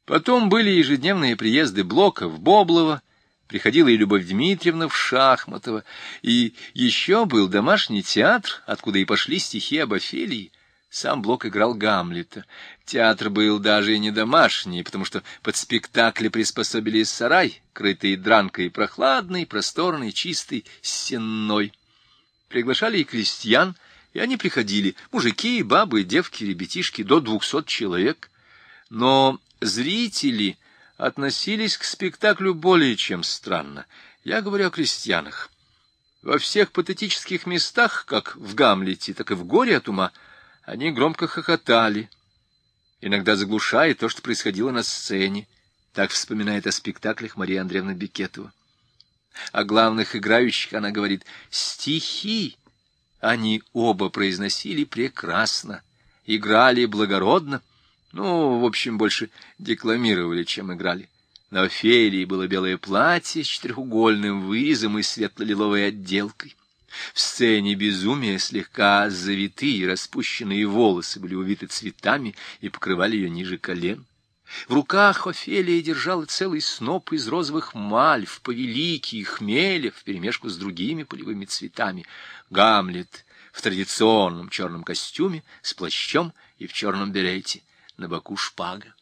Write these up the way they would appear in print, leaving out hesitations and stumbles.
Потом были ежедневные приезды Блока в Боблово, приходила и Любовь Дмитриевна в Шахматово, и еще был домашний театр, откуда и пошли стихи об Офелии. Сам Блок играл Гамлета. Театр был даже и не домашний, потому что под спектакли приспособили сарай, крытый дранкой, прохладный, просторный, чистый, сенной. Приглашали и крестьян, и они приходили, мужики, бабы, девки, ребятишки, до 200 человек. Но зрители относились к спектаклю более чем странно. Я говорю о крестьянах. Во всех патетических местах, как в Гамлете, так и в «Горе от ума», они громко хохотали, иногда заглушая то, что происходило на сцене. Так вспоминает о спектаклях Мария Андреевна Бекетова. О главных играющих она говорит: стихи они оба произносили прекрасно, играли благородно, в общем, больше декламировали, чем играли. На Офелии было белое платье с четырехугольным вырезом и светло-лиловой отделкой. В сцене безумия слегка завитые распущенные волосы были увиты цветами и покрывали ее ниже колен. В руках Офелия держала целый сноп из розовых мальв, повелики и хмеля вперемешку с другими полевыми цветами. Гамлет в традиционном черном костюме с плащом и в черном берете, на боку шпага.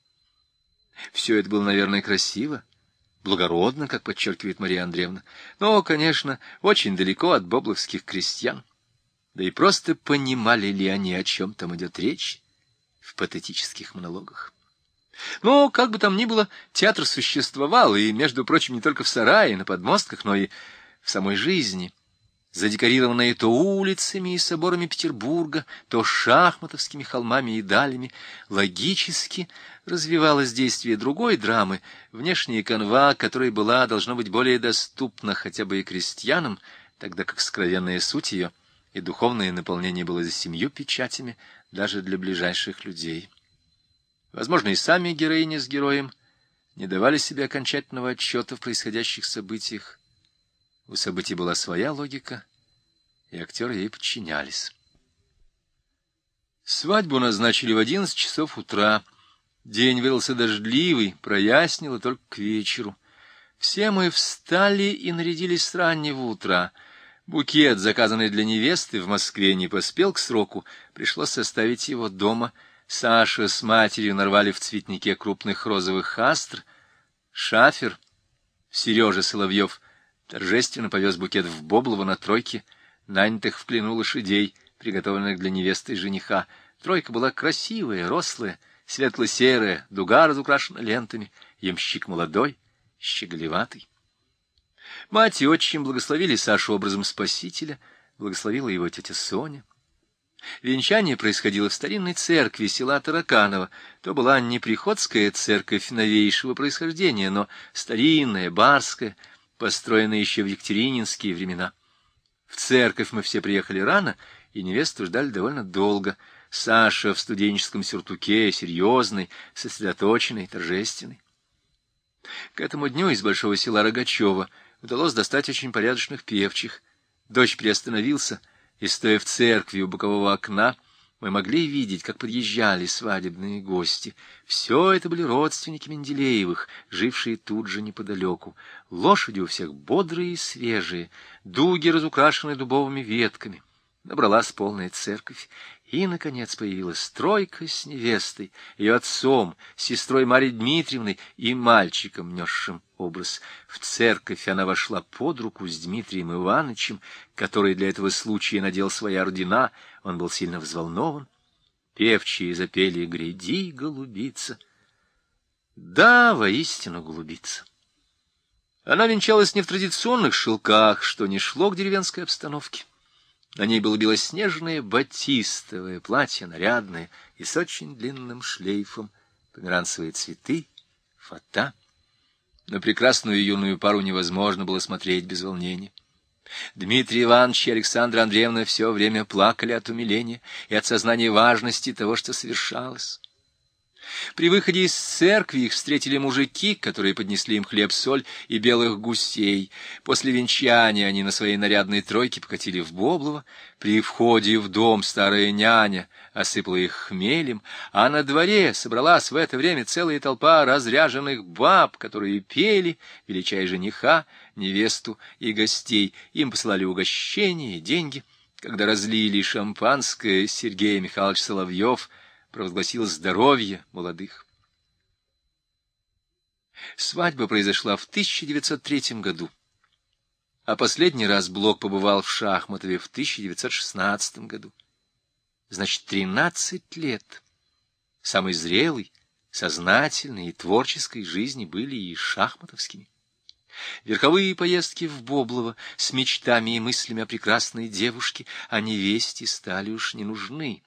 Все это было, наверное, красиво, благородно, как подчеркивает Мария Андреевна, но, конечно, очень далеко от бобловских крестьян. Да и просто понимали ли они, о чем там идет речь в патетических монологах. Но, как бы там ни было, театр существовал, и, между прочим, не только в сарае, на подмостках, но и в самой жизни. Задекорированные то улицами и соборами Петербурга, то шахматовскими холмами и далями, логически развивалось действие другой драмы, внешняя канва, которая была, должно быть, более доступна хотя бы и крестьянам, тогда как скровенная суть ее и духовное наполнение было за 7 печатями даже для ближайших людей. Возможно, и сами героини с героем не давали себе окончательного отчета в происходящих событиях. У событий была своя логика, и актеры ей подчинялись. Свадьбу назначили в 11 часов утра. День выдался дождливый, прояснило только к вечеру. Все мы встали и нарядились с раннего утра. Букет, заказанный для невесты, в Москве не поспел к сроку, пришлось составить его дома. Саша с матерью нарвали в цветнике крупных розовых астр. Шафер, Сережа Соловьев, торжественно повез букет в Боблово на тройке, нанятых в плену лошадей, приготовленных для невесты и жениха. Тройка была красивая, рослая, светло-серая, дуга разукрашена лентами, ямщик молодой, щеголеватый. Мать и отчим благословили Сашу образом Спасителя, благословила его тетя Соня. Венчание происходило в старинной церкви села Тараканово. То была не приходская церковь новейшего происхождения, но старинная, барская, построенная еще в екатерининские времена. В церковь мы все приехали рано, и невесту ждали довольно долго. Саша в студенческом сюртуке, серьезный, сосредоточенный, торжественный. К этому дню из большого села Рогачева удалось достать очень порядочных певчих. Дождь приостановился, и, стоя в церкви у бокового окна, мы могли видеть, как подъезжали свадебные гости. Все это были родственники Менделеевых, жившие тут же неподалеку. Лошади у всех бодрые и свежие, дуги разукрашены дубовыми ветками. Набралась полная церковь. И, наконец, появилась тройка с невестой, ее отцом, сестрой Марьей Дмитриевной и мальчиком, несшим образ. В церковь она вошла под руку с Дмитрием Ивановичем, который для этого случая надел свои ордена. Он был сильно взволнован. Певчие запели «Гряди, голубица». Да, воистину голубица. Она венчалась не в традиционных шелках, что не шло к деревенской обстановке. На ней было белоснежное батистовое платье, нарядное и с очень длинным шлейфом, померанцевые цветы, фата. На прекрасную юную пару невозможно было смотреть без волнения. Дмитрий Иванович и Александра Андреевна все время плакали от умиления и от сознания важности того, что совершалось. При выходе из церкви их встретили мужики, которые поднесли им хлеб-соль и белых гусей. После венчания они на своей нарядной тройке покатили в Боблово. При входе в дом старая няня осыпала их хмелем, а на дворе собралась в это время целая толпа разряженных баб, которые пели, величая жениха, невесту и гостей. Им посылали угощения и деньги. Когда разлили шампанское, Сергей Михайлович Соловьев провозгласил здоровье молодых. Свадьба произошла в 1903 году, а последний раз Блок побывал в Шахматове в 1916 году. Значит, 13 лет самой зрелой, сознательной и творческой жизни были и шахматовскими. Верховые поездки в Боблово с мечтами и мыслями о прекрасной девушке, о невесте стали уж не нужны.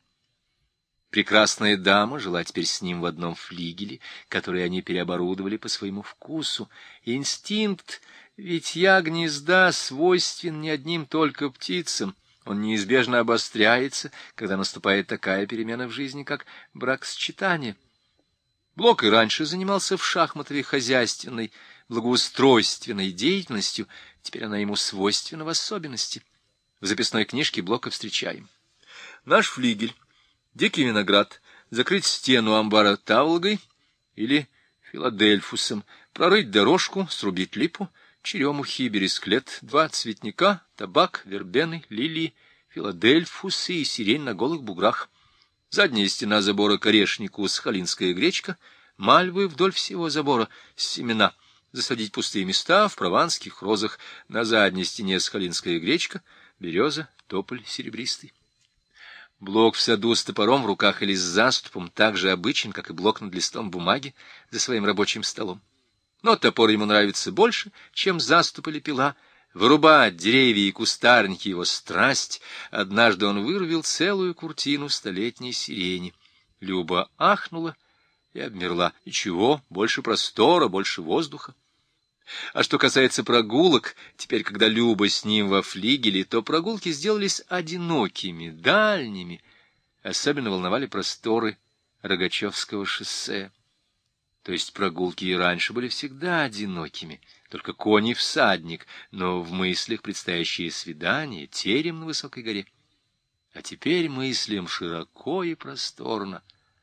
Прекрасная дама жила теперь с ним в одном флигеле, который они переоборудовали по своему вкусу. Инстинкт витья гнезда свойствен не одним только птицам. Он неизбежно обостряется, когда наступает такая перемена в жизни, как бракосочетание. Блок и раньше занимался в Шахматове хозяйственной, благоустройственной деятельностью, теперь она ему свойственна в особенности. В записной книжке Блока встречаем: наш флигель, дикий виноград, закрыть стену амбара таволгой или филадельфусом, прорыть дорожку, срубить липу, черемухи, бересклет, 2 цветника, табак, вербены, лилии, филадельфусы и сирень на голых буграх. Задняя стена забора к орешнику сахалинская гречка, мальвы вдоль всего забора, семена. Засадить пустые места в прованских розах. На задней стене сахалинская гречка, береза, тополь серебристый. Блок в саду с топором в руках или с заступом так же обычен, как и Блок над листом бумаги за своим рабочим столом. Но топор ему нравится больше, чем заступ или пила. Вырубать деревья и кустарники — его страсть. Однажды он вырубил целую куртину столетней сирени. Люба ахнула и обмерла. Ничего, больше простора, больше воздуха. А что касается прогулок, теперь, когда Люба с ним во флигеле, то прогулки сделались одинокими, дальними. Особенно волновали просторы Рогачевского шоссе. То есть прогулки и раньше были всегда одинокими, только конь и всадник, но в мыслях предстоящее свидание, терем на высокой горе. А теперь мыслям широко и просторно.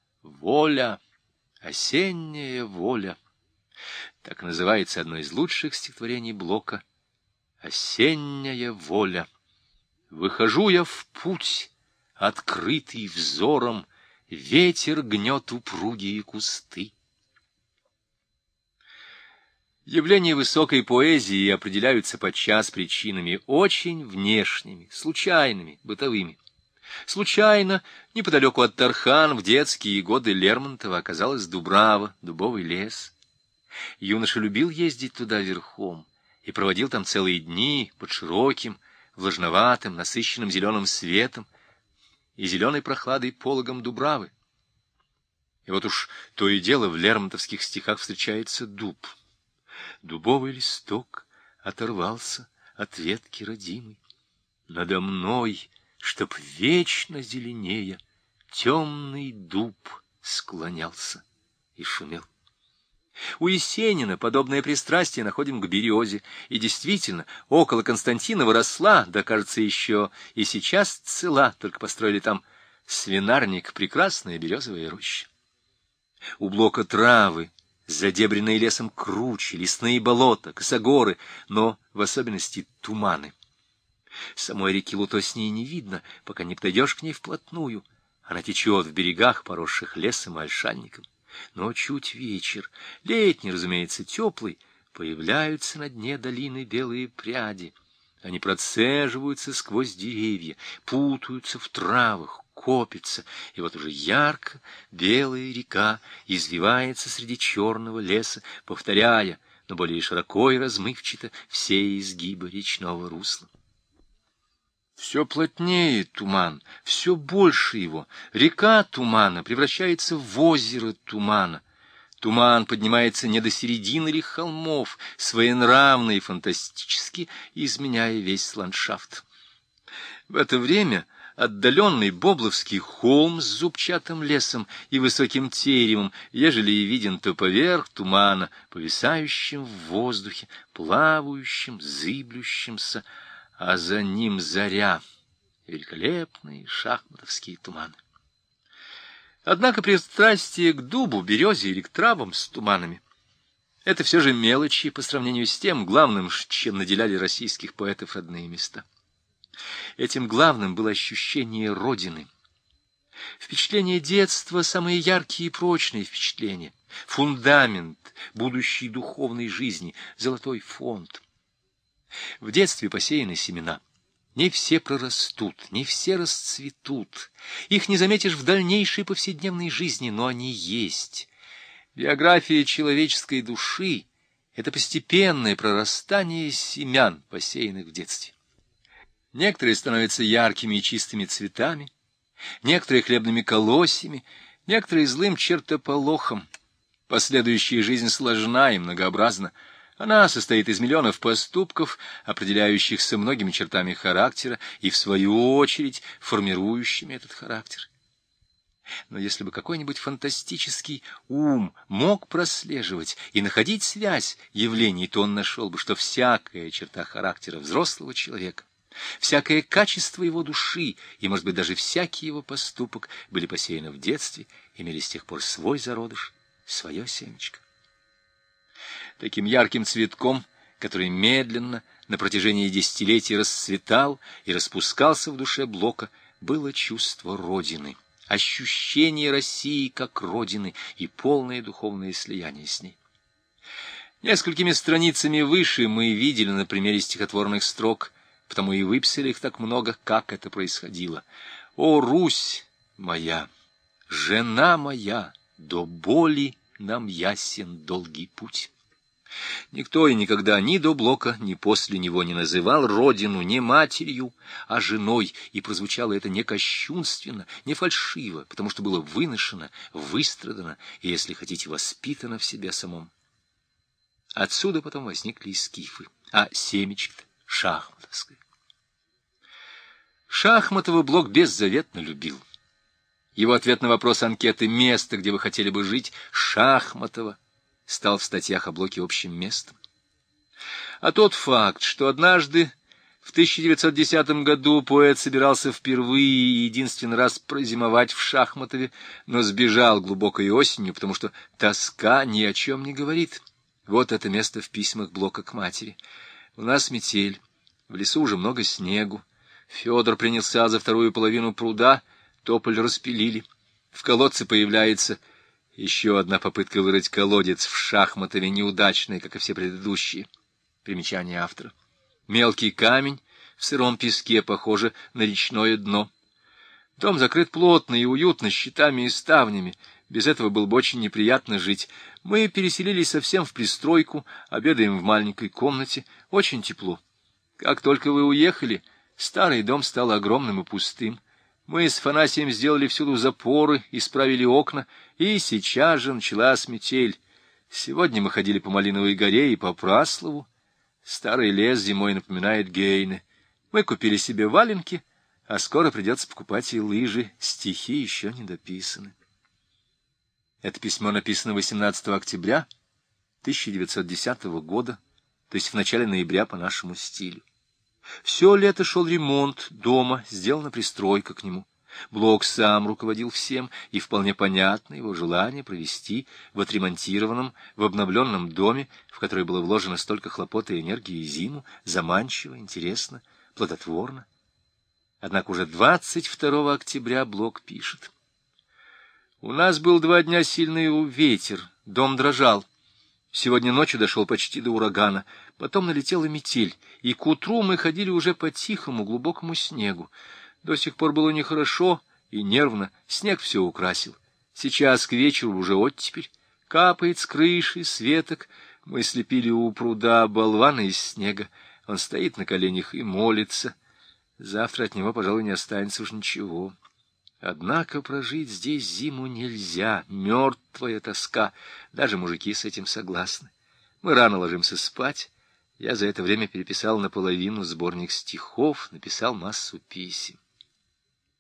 Воля, осенняя воля. Так называется одно из лучших стихотворений Блока. «Осенняя воля. Выхожу я в путь, открытый взором, ветер гнет упругие кусты». Явления высокой поэзии определяются подчас причинами очень внешними, случайными, бытовыми. Случайно, неподалеку от Тархан, в детские годы Лермонтова оказалась Дубрава, дубовый лес. Юноша любил ездить туда верхом и проводил там целые дни под широким, влажноватым, насыщенным зеленым светом и зеленой прохладой пологом Дубравы. И вот уж то и дело в лермонтовских стихах встречается дуб. Дубовый листок оторвался от ветки родимой. Надо мной, чтоб вечно зеленея, темный дуб склонялся и шумел. У Есенина подобное пристрастие находим к березе, и действительно, около Константинова росла, да, кажется, еще и сейчас цела, только построили там свинарник, прекрасная березовая роща. У Блока травы, задебренные лесом кручи, лесные болота, косогоры, но в особенности туманы. Самой реки Лутоснии не видно, пока не подойдешь к ней вплотную. Она течет в берегах, поросших лесом и ольшанником. Но чуть вечер, летний, разумеется, теплый, появляются на дне долины белые пряди. Они процеживаются сквозь деревья, путаются в травах, копятся, и вот уже ярко белая река извивается среди черного леса, повторяя, но более широко и размывчато, все изгибы речного русла. Все плотнее туман, все больше его. Река тумана превращается в озеро тумана. Туман поднимается не до середины ли холмов, своенравно и фантастически изменяя весь ландшафт. В это время отдаленный Бобловский холм с зубчатым лесом и высоким теремом, ежели и виден, то поверх тумана, повисающим в воздухе, плавающим, зыблющимся, а за ним заря, великолепные шахматовские туманы. Однако пристрастие к дубу, березе или к травам с туманами — это все же мелочи по сравнению с тем главным, чем наделяли российских поэтов родные места. Этим главным было ощущение родины. Впечатления детства — самые яркие и прочные впечатления, фундамент будущей духовной жизни, золотой фонд. В детстве посеяны семена. Не все прорастут, не все расцветут. Их не заметишь в дальнейшей повседневной жизни, но они есть. Биография человеческой души — это постепенное прорастание семян, посеянных в детстве. Некоторые становятся яркими и чистыми цветами, некоторые хлебными колосьями, некоторые злым чертополохом. Последующая жизнь сложна и многообразна. Она состоит из миллионов поступков, определяющихся многими чертами характера и, в свою очередь, формирующими этот характер. Но если бы какой-нибудь фантастический ум мог прослеживать и находить связь явлений, то он нашел бы, что всякая черта характера взрослого человека, всякое качество его души и, может быть, даже всякий его поступок были посеяны в детстве, имели с тех пор свой зародыш, свое семечко. Таким ярким цветком, который медленно на протяжении десятилетий расцветал и распускался в душе Блока, было чувство Родины, ощущение России как Родины и полное духовное слияние с ней. Несколькими страницами выше мы видели на примере стихотворных строк, потому и выписали их так много, как это происходило. «О, Русь моя, жена моя, до боли нам ясен долгий путь». Никто и никогда ни до Блока, ни после него не называл родину не матерью, а женой, и прозвучало это не кощунственно, не фальшиво, потому что было выношено, выстрадано и, если хотите, воспитано в себе самом. Отсюда потом возникли и скифы, а семечко-то шахматовское. Шахматова Блок беззаветно любил. Его ответ на вопрос анкеты «Место, где вы хотели бы жить» Шахматова стал в статьях о Блоке общим местом. А тот факт, что однажды в 1910 году поэт собирался впервые и единственный раз прозимовать в Шахматове, но сбежал глубокой осенью, потому что тоска ни о чем не говорит. Вот это место в письмах Блока к матери. «У нас метель, в лесу уже много снегу. Федор принялся за вторую половину пруда, тополь распилили. В колодце появляется еще одна попытка вырыть колодец в Шахматове, неудачная, как и все предыдущие». Примечание автора. Мелкий камень в сыром песке, похоже на речное дно. Дом закрыт плотно и уютно, щитами и ставнями. Без этого было бы очень неприятно жить. Мы переселились совсем в пристройку, обедаем в маленькой комнате. Очень тепло. Как только вы уехали, старый дом стал огромным и пустым. Мы с Афанасием сделали всюду запоры, исправили окна, и сейчас же началась метель. Сегодня мы ходили по Малиновой горе и по Праслову. Старый лес зимой напоминает Гейне. Мы купили себе валенки, а скоро придется покупать и лыжи. Стихи еще не дописаны. Это письмо написано 18 октября 1910 года, то есть в начале ноября по нашему стилю. Все лето шел ремонт дома, сделана пристройка к нему. Блок сам руководил всем, и вполне понятно его желание провести в отремонтированном, в обновленном доме, в который было вложено столько хлопот и энергии зиму, заманчиво, интересно, плодотворно. Однако уже 22 октября Блок пишет: «У нас был 2 дня сильный ветер, дом дрожал. Сегодня ночью дошел почти до урагана, потом налетела метель, и к утру мы ходили уже по тихому глубокому снегу. До сих пор было нехорошо и нервно, снег все украсил. Сейчас к вечеру уже оттепель, капает с крыши, с веток. Мы слепили у пруда болвана из снега, он стоит на коленях и молится. Завтра от него, пожалуй, не останется уж ничего. Однако прожить здесь зиму нельзя, мертвая тоска, даже мужики с этим согласны. Мы рано ложимся спать. Я за это время переписал наполовину сборник стихов, написал массу писем.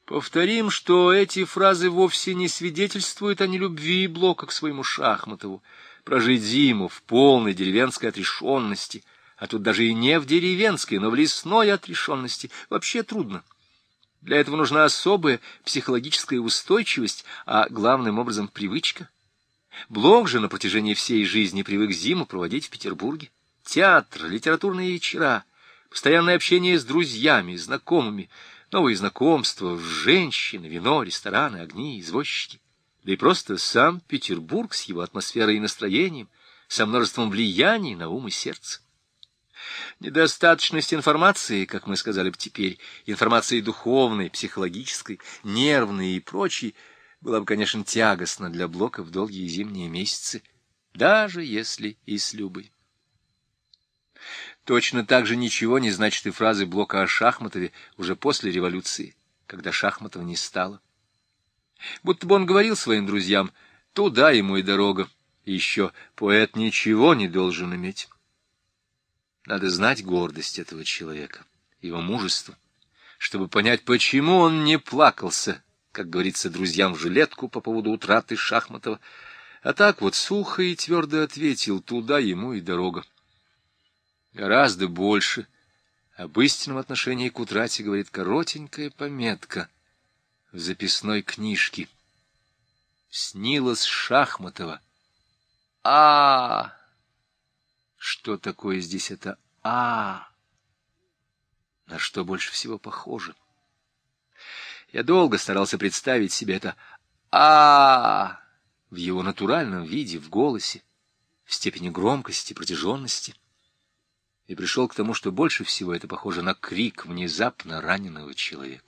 Повторим, что эти фразы вовсе не свидетельствуют о нелюбви Блока к своему Шахматову. Прожить зиму в полной деревенской отрешенности, а тут даже и не в деревенской, но в лесной отрешенности, вообще трудно. Для этого нужна особая психологическая устойчивость, а главным образом привычка. Блок же на протяжении всей жизни привык зиму проводить в Петербурге. Театр, литературные вечера, постоянное общение с друзьями, знакомыми, новые знакомства, женщины, вино, рестораны, огни, извозчики. Да и просто сам Петербург с его атмосферой и настроением, со множеством влияний на ум и сердце. Недостаточность информации, как мы сказали бы теперь, информации духовной, психологической, нервной и прочей, была бы, конечно, тягостна для Блока в долгие зимние месяцы, даже если и с Любой. Точно так же ничего не значит и фразы Блока о Шахматове уже после революции, когда Шахматова не стало. Будто бы он говорил своим друзьям: туда ему и дорога, и еще поэт ничего не должен иметь. Надо знать гордость этого человека, его мужество, чтобы понять, почему он не плакался, как говорится, друзьям в жилетку по поводу утраты Шахматова, а так вот сухо и твердо ответил: туда ему и дорога. Гораздо больше об истинном отношении к утрате говорит коротенькая пометка в записной книжке. Снилось Шахматова. Что такое здесь это На что больше всего похоже? Я долго старался представить себе это в его натуральном виде, в голосе, в степени громкости, протяженности. И пришел к тому, что больше всего это похоже на крик внезапно раненого человека.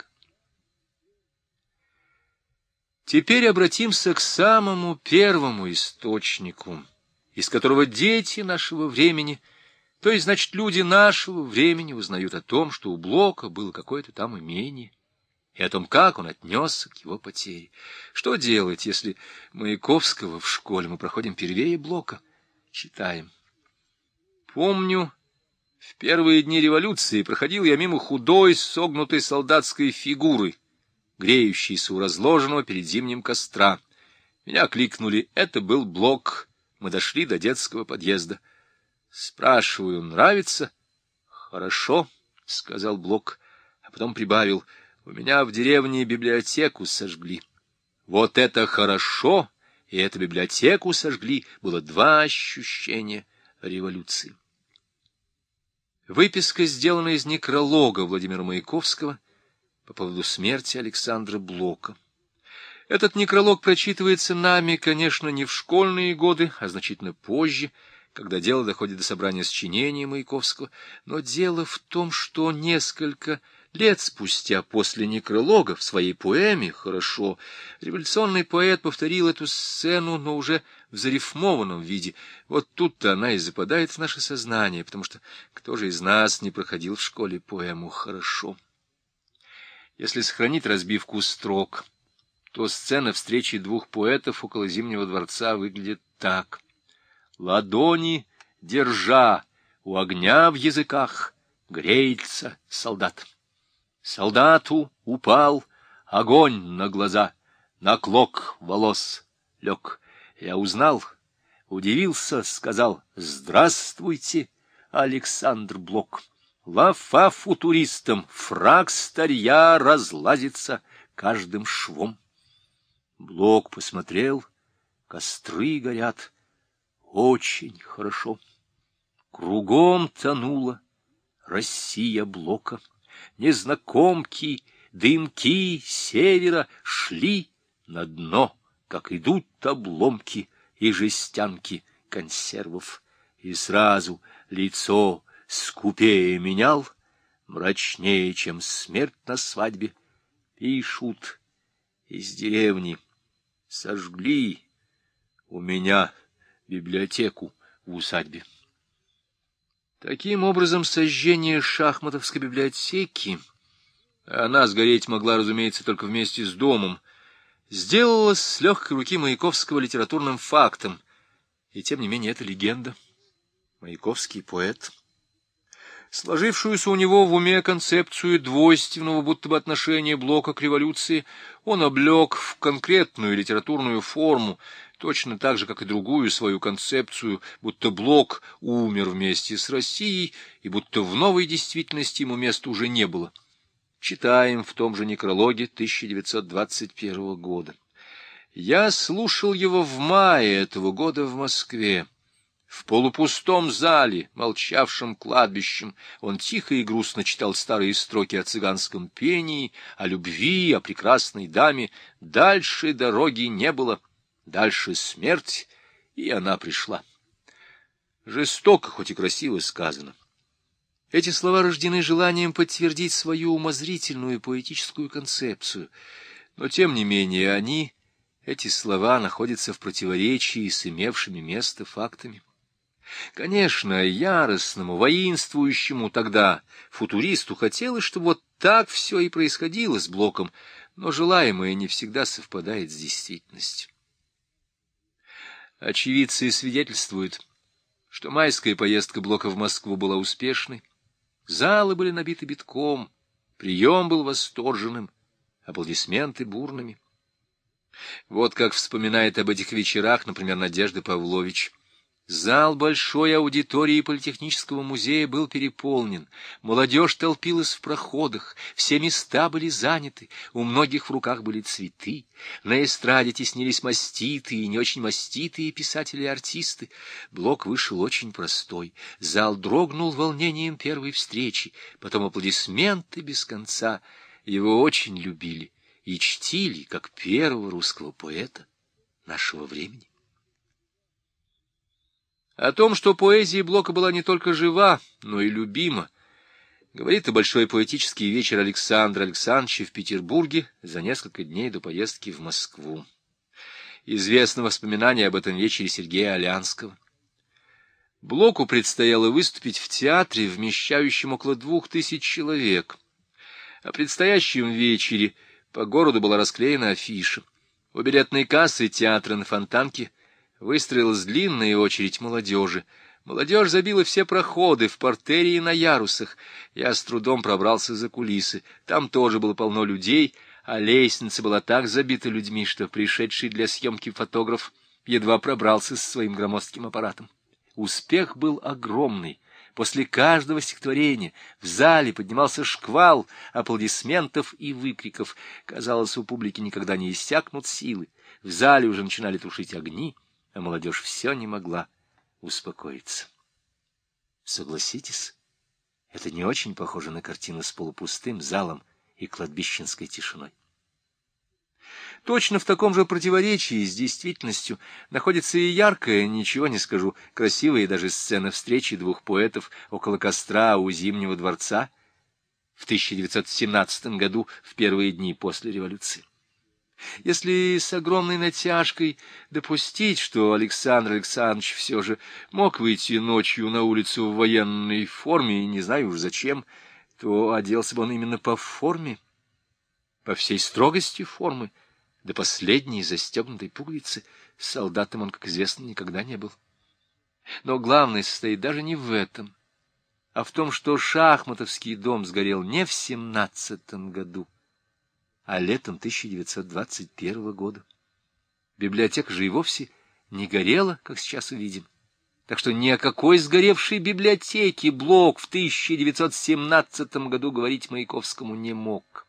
Теперь обратимся к самому первому источнику, из которого дети нашего времени, то есть, значит, люди нашего времени, узнают о том, что у Блока было какое-то там имение, и о том, как он отнесся к его потере. Что делать, если Маяковского в школе мы проходим первее Блока? Читаем. Помню, в первые дни революции проходил я мимо худой, согнутой солдатской фигуры, греющейся у разложенного перед зимним костра. Меня кликнули. Это был Блок. Мы дошли до детского подъезда. Спрашиваю: нравится? Хорошо, сказал Блок, а потом прибавил: у меня в деревне библиотеку сожгли. Вот это хорошо, и эту библиотеку сожгли, было два ощущения революции. Выписка сделана из некролога Владимира Маяковского по поводу смерти Александра Блока. Этот некролог прочитывается нами, конечно, не в школьные годы, а значительно позже, когда дело доходит до собрания сочинений Маяковского, но дело в том, что несколько лет спустя после некролога в своей поэме «Хорошо» революционный поэт повторил эту сцену, но уже в зарифмованном виде. Вот тут-то она и западает в наше сознание, потому что кто же из нас не проходил в школе поэму «Хорошо»? Если сохранить разбивку строк, то сцена встречи двух поэтов около Зимнего дворца выглядит так. Ладони держа у огня в языках, греется солдат. Солдату упал огонь на глаза, на клок волос лег. Я узнал, удивился, сказал: здравствуйте, Александр Блок. Лафа футуристам, фрак старья разлазится каждым швом. Блок посмотрел, костры горят, очень хорошо. Кругом тонула Россия Блока. Незнакомки, дымки севера шли на дно, как идут обломки и жестянки консервов. И сразу лицо скупее менял, мрачнее, чем смерть на свадьбе. Пишут из деревни: сожгли у меня библиотеку в усадьбе. Таким образом, сожжение шахматовской библиотеки, она сгореть могла, разумеется, только вместе с домом, сделалось с легкой руки Маяковского литературным фактом. И тем не менее это легенда. Маяковский поэт. Сложившуюся у него в уме концепцию двойственного будто бы отношения Блока к революции он облег в конкретную литературную форму, точно так же, как и другую свою концепцию, будто Блок умер вместе с Россией, и будто в новой действительности ему места уже не было. Читаем в том же некрологе 1921 года. «Я слушал его в мае этого года в Москве. В полупустом зале, молчавшем кладбищем, он тихо и грустно читал старые строки о цыганском пении, о любви, о прекрасной даме. Дальше дороги не было, дальше смерть, и она пришла». Жестоко, хоть и красиво сказано. Эти слова рождены желанием подтвердить свою умозрительную поэтическую концепцию, но тем не менее эти слова, находятся в противоречии с имевшими место фактами. Конечно, яростному, воинствующему тогда футуристу хотелось, чтобы вот так все и происходило с Блоком, но желаемое не всегда совпадает с действительностью. Очевидцы свидетельствуют, что майская поездка Блока в Москву была успешной, залы были набиты битком, прием был восторженным, аплодисменты бурными. Вот как вспоминает об этих вечерах, например, Надежда Павлович. Зал большой аудитории Политехнического музея был переполнен, молодежь толпилась в проходах, все места были заняты, у многих в руках были цветы, на эстраде теснились маститые и не очень маститые писатели и артисты. Блок вышел очень простой, зал дрогнул волнением первой встречи, потом аплодисменты без конца. Его очень любили и чтили как первого русского поэта нашего времени. О том, что поэзия Блока была не только жива, но и любима, говорит и большой поэтический вечер Александра Александровича в Петербурге за несколько дней до поездки в Москву. Известно воспоминание об этом вечере Сергея Олянского. Блоку предстояло выступить в театре, вмещающем около 2000 человек. О предстоящем вечере по городу была расклеена афиша. У билетной кассы театра на Фонтанке выстроилась длинная очередь молодежи. Молодежь забила все проходы в партере и на ярусах. Я с трудом пробрался за кулисы. Там тоже было полно людей, а лестница была так забита людьми, что пришедший для съемки фотограф едва пробрался со своим громоздким аппаратом. Успех был огромный. После каждого стихотворения в зале поднимался шквал аплодисментов и выкриков. Казалось, у публики никогда не иссякнут силы. В зале уже начинали тушить огни, а молодежь все не могла успокоиться. Согласитесь, это не очень похоже на картину с полупустым залом и кладбищенской тишиной. Точно в таком же противоречии с действительностью находится и яркая, ничего не скажу, красивая даже сцена встречи двух поэтов около костра у Зимнего дворца в 1917 году, в первые дни после революции. Если с огромной натяжкой допустить, что Александр Александрович все же мог выйти ночью на улицу в военной форме, и не знаю уж зачем, то оделся бы он именно по форме, по всей строгости формы, до последней застегнутой пуговицы. Солдатом он, как известно, никогда не был. Но главное состоит даже не в этом, а в том, что Шахматовский дом сгорел не в 17-м году, а летом 1921 года. Библиотека же и вовсе не горела, как сейчас увидим. Так что ни о какой сгоревшей библиотеке Блок в 1917 году говорить Маяковскому не мог.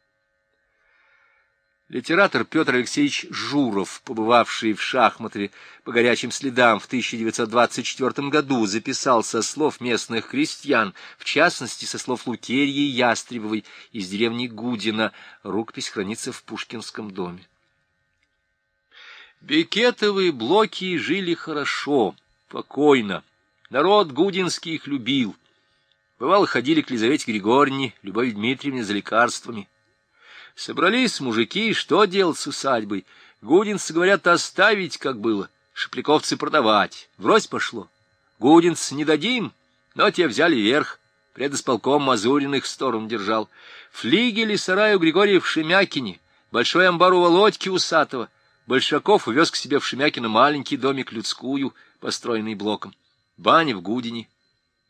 Литератор Петр Алексеевич Журов, побывавший в Шахматове по горячим следам в 1924 году, записал со слов местных крестьян, в частности, со слов Лукерьи Ястребовой из деревни Гудина. Рукопись хранится в Пушкинском доме. Бекетовы Блоки жили хорошо, покойно. Народ гудинский их любил. Бывало, ходили к Лизавете Григорьевне, Любови Дмитриевне за лекарствами. Собрались мужики, что делать с усадьбой? Гудинцы говорят, оставить, как было, шепляковцы продавать. Врозь пошло. Гудинцы не дадим, но те взяли верх. Предисполком Мазуриных сторону держал. Флигель и сарай у Григория в Шемякине, большой амбар у Володьки Усатого. Большаков увез к себе в Шемякино маленький домик людскую, построенный Блоком. Баня в Гудине.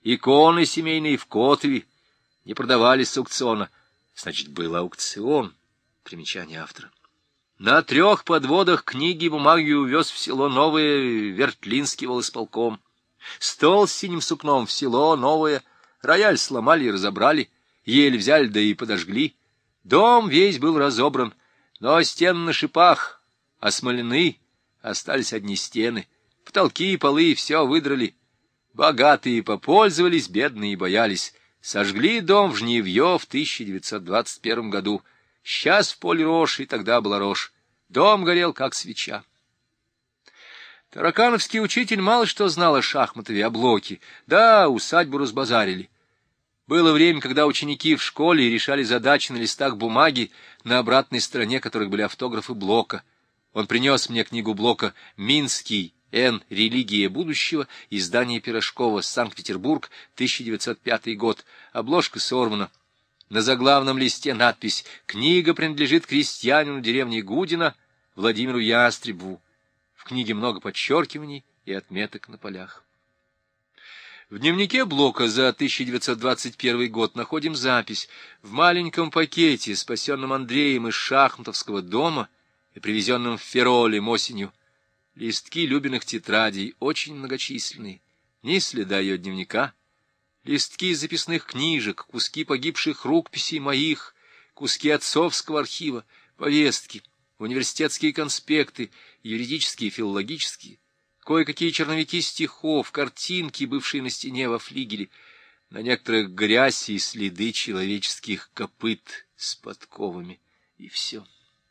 Иконы семейные в Котове не продавались с аукциона. Значит, был аукцион. Примечание автора. На 3 подводах книги и бумаги увез в село Новое Вертлинский волисполком. Стол с синим сукном в село Новое. Рояль сломали и разобрали. Еле взяли, да и подожгли. Дом весь был разобран, но стены на шипах осмолены, остались одни стены. Потолки и полы все выдрали. Богатые попользовались, бедные боялись. Сожгли дом в жнивье в 1921 году. Сейчас в поле рожь, и тогда была рожь. Дом горел, как свеча. Таракановский учитель мало что знал о Шахматове, о Блоке. Да, усадьбу разбазарили. Было время, когда ученики в школе решали задачи на листах бумаги, на обратной стороне которых были автографы Блока. Он принес мне книгу Блока «Минский Н. Религия будущего», издание Пирожкова, Санкт-Петербург, 1905 год. Обложка сорвана. На заглавном листе надпись: «Книга принадлежит крестьянину деревни Гудина Владимиру Ястребову». В книге много подчеркиваний и отметок на полях. В дневнике Блока за 1921 год находим запись: в маленьком пакете, спасенном Андреем из Шахматовского дома и привезенном в Феролем осенью, листки Любиных тетрадей, очень многочисленные, ни следа ее дневника, листки из записных книжек, куски погибших рукописей моих, куски отцовского архива, повестки, университетские конспекты, юридические и филологические, кое-какие черновики стихов, картинки, бывшие на стене во флигеле, на некоторых грязь и следы человеческих копыт с подковами, и все.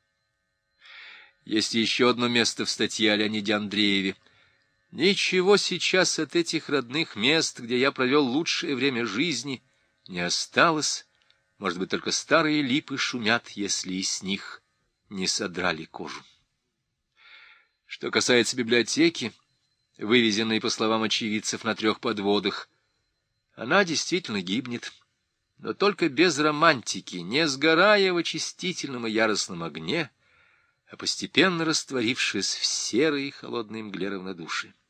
Есть еще одно место в статье о Леониде Андрееве. Ничего сейчас от этих родных мест, где я провел лучшее время жизни, не осталось. Может быть, только старые липы шумят, если из них не содрали кожу. Что касается библиотеки, вывезенной, по словам очевидцев, на 3 подводах, она действительно гибнет, но только без романтики, не сгорая в очистительном и яростном огне, а постепенно растворившись в серой и холодной мгле равнодушия.